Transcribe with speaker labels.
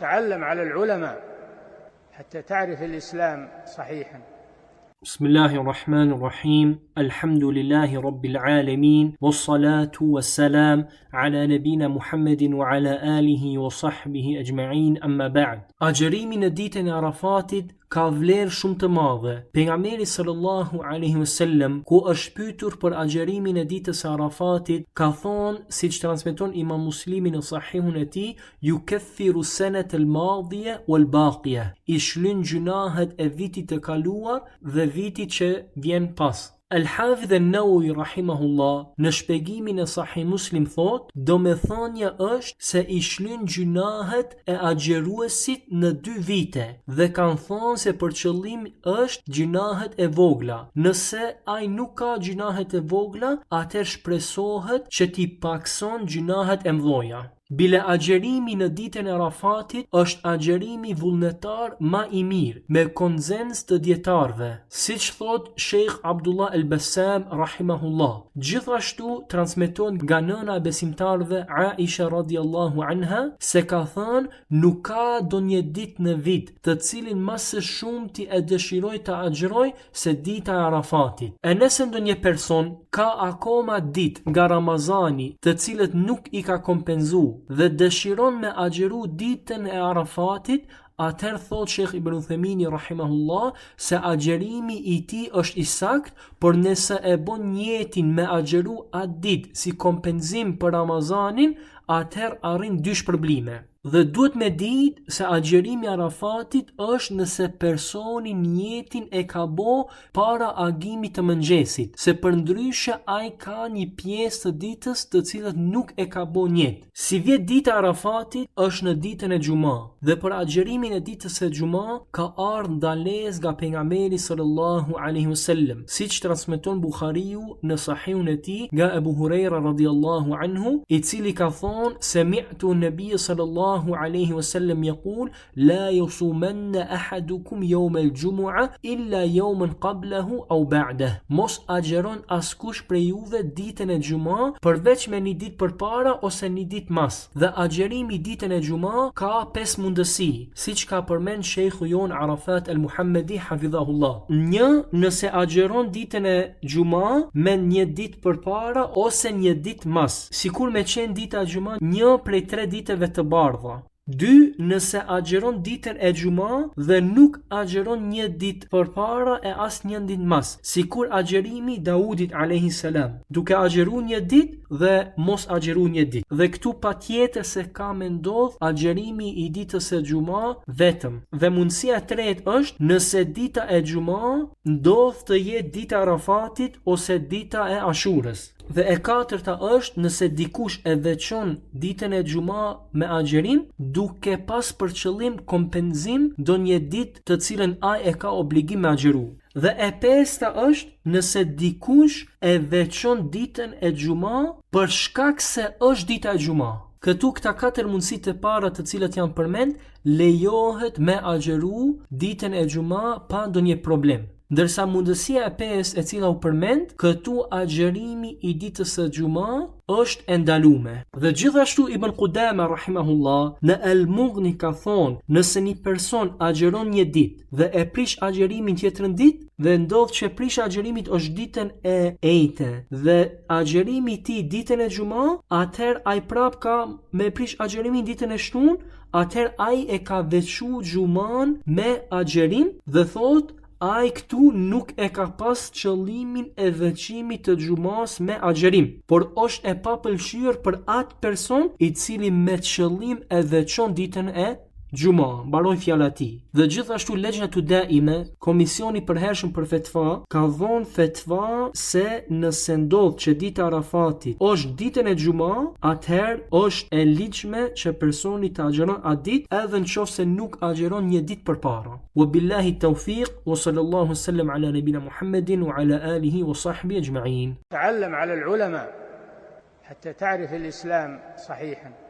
Speaker 1: تعلم على العلماء حتى تعرف الإسلام صحيحا.
Speaker 2: بسم الله الرحمن الرحيم. الحمد لله رب العالمين، والصلاة والسلام على نبينا محمد وعلى آله وصحبه أجمعين. أما بعد. Agjërimi në ditën e Arafatit ka vlerë shumë të madhe. Pejgamberi sallallahu alaihi wasallam, ku është pyetur për agjërimin e ditës së Arafatit, ka thonë, siç transmeton Imam Muslimi në Sahihun e tij, yukaffiru sanata al-madiya wal-baqiya, i shlyn gjunahet e vitit të kaluar dhe vitit që vjen pas. Al-Hafidh an-Nawawi rahimahullah në shpjegimin e Sahih Muslim thot, domethënia është se i shlyn gjunahet e agjëruesit në 2 vite dhe kanë thonë se për qëllim është gjunahet e vogla. Nëse ai nuk ka gjunahet e vogla, atëherë shpresohet që t'i pakson gjunahet e mëdha. Bile agjerimi në ditën e Arafatit është agjerimi vullnetar ma i mirë, me konsens të dietarëve, siç thot Sheikh Abdullah al-Bassam rahimahullah. Gjithashtu transmeton nga nëna e besimtarëve Aisha radhiyallahu anha se ka thënë, nuk ka donjë ditë në vit të cilin më së shumti e dëshiroj të agjëroj se dita e Arafatit. E nëse ndonjë person ka akoma ditë nga Ramazani të cilët nuk i ka kompenzuar dhe dëshiron me agjëru ditën e Arafatit, atëherë thot Sheikh Ibn Uthaymeen rahimahullah se agjërimi i tij është i saktë, por nëse e bën niyetin me agjëru atë ditë si kompenzim për Ramazanin, atëherë arrin 2 shpërblime. Dhe duhet me ditë se agjërimi i Arafatit është nëse personi niyetin e ka bo para agimit të mëngjesit, se përndryshe ai ka një pjesë të ditës të cilët nuk e ka bo niyet. Si vjet dita e Arafatit është në ditën e Xuma, dhe për agjërimin e ditës së Xuma ka ardhur ndalesë nga pejgamberi sallallahu alaihi wasallam, siç transmeton Buhariu në Sahihun e tij nga Abu Huraira radhiyallahu anhu, i cili ka thonë, sami'tu an-nabiy sallallahu عليه وسلم يقول لا يصومن أحدكم يوم الجمعة إلا يوما قبله أو بعده. Mos agjeron askush prej juve ditën e Xuma përveç me një ditë përpara ose një ditë mas. Dhe agjerimi ditën e Xuma ka 5 mundësi, siç ka përmend Sheikhu jon Arafat al-Muhammadi hafidhahullah. 1. Nëse agjeron ditën e Xuma me një ditë përpara ose një ditë mas, sikur me qenë dita e Xuma një prej 3 ditëve të bardha. 2. Nëse agjeron ditën e Xuma dhe nuk agjeron një ditë përpara e as një ditë mas, sikur agjerimi Daudit alayhi salam, duke agjeru një ditë dhe mos agjeru një ditë. Dhe këtu patjetër se ka me ndodh agjerimi i ditës së Xuma vetëm. Dhe mundësia e tretë është nëse dita e Xuma ndodh të jetë dita e Arafatit ose dita e Ashurës. Dhe e katërta është nëse dikush e veçon ditën e Xuma me agjerim, duke pas për qëllim kompenzim ndonjë ditë të cilën ai e ka obligim me agjeru. Dhe e pesta është nëse dikush e veçon ditën e Xuma për shkak se është dita e Xuma. Këtu këta 4 mundësit e para të cilat janë përmend, lejohet me agjeru ditën e Xuma pa ndonjë problem. Ndërsa mundësia e 5 e cila u përmend, këtu agjerimi i ditës së Xuma është e ndaluar. Dhe gjithashtu Ibn Qudama rahimahullah në Al-Mughni ka thonë, nëse një person agjeron një ditë dhe e prish agjerimin tjetrën ditë, dhe ndodh që prish agjerimit është ditën e ejte dhe agjerimi i tij ditën e Xuma, atëherë ai prap ka me prish agjerimin ditën e shtunë, atëherë ai e ka veçuar Xuman me agjerim dhe thotë ai këtu nuk e ka pas qëllimin e veçimit të Xumas me agjerim, por është e papëlqyer për atë person i cili me qëllim e veçon ditën e Xuma, mbaroi fjala e tij. Dhe gjithashtu Lejnatu Daime, komisioni i përhershëm për fetva, ka dhënë fetva se nëse ndodh që dita e Arafatit është ditën e Xuma, atëherë është e ligjshme që personi të agjeron atë ditë edhe nëse nuk agjeron një ditë përpara. Wa billahi tawfiq wa sallallahu sallam ala nabina Muhammedin wa ala alihi wa sahbihi ajma'in.
Speaker 1: تعلم على العلماء حتى تعرف الإسلام صحيحا.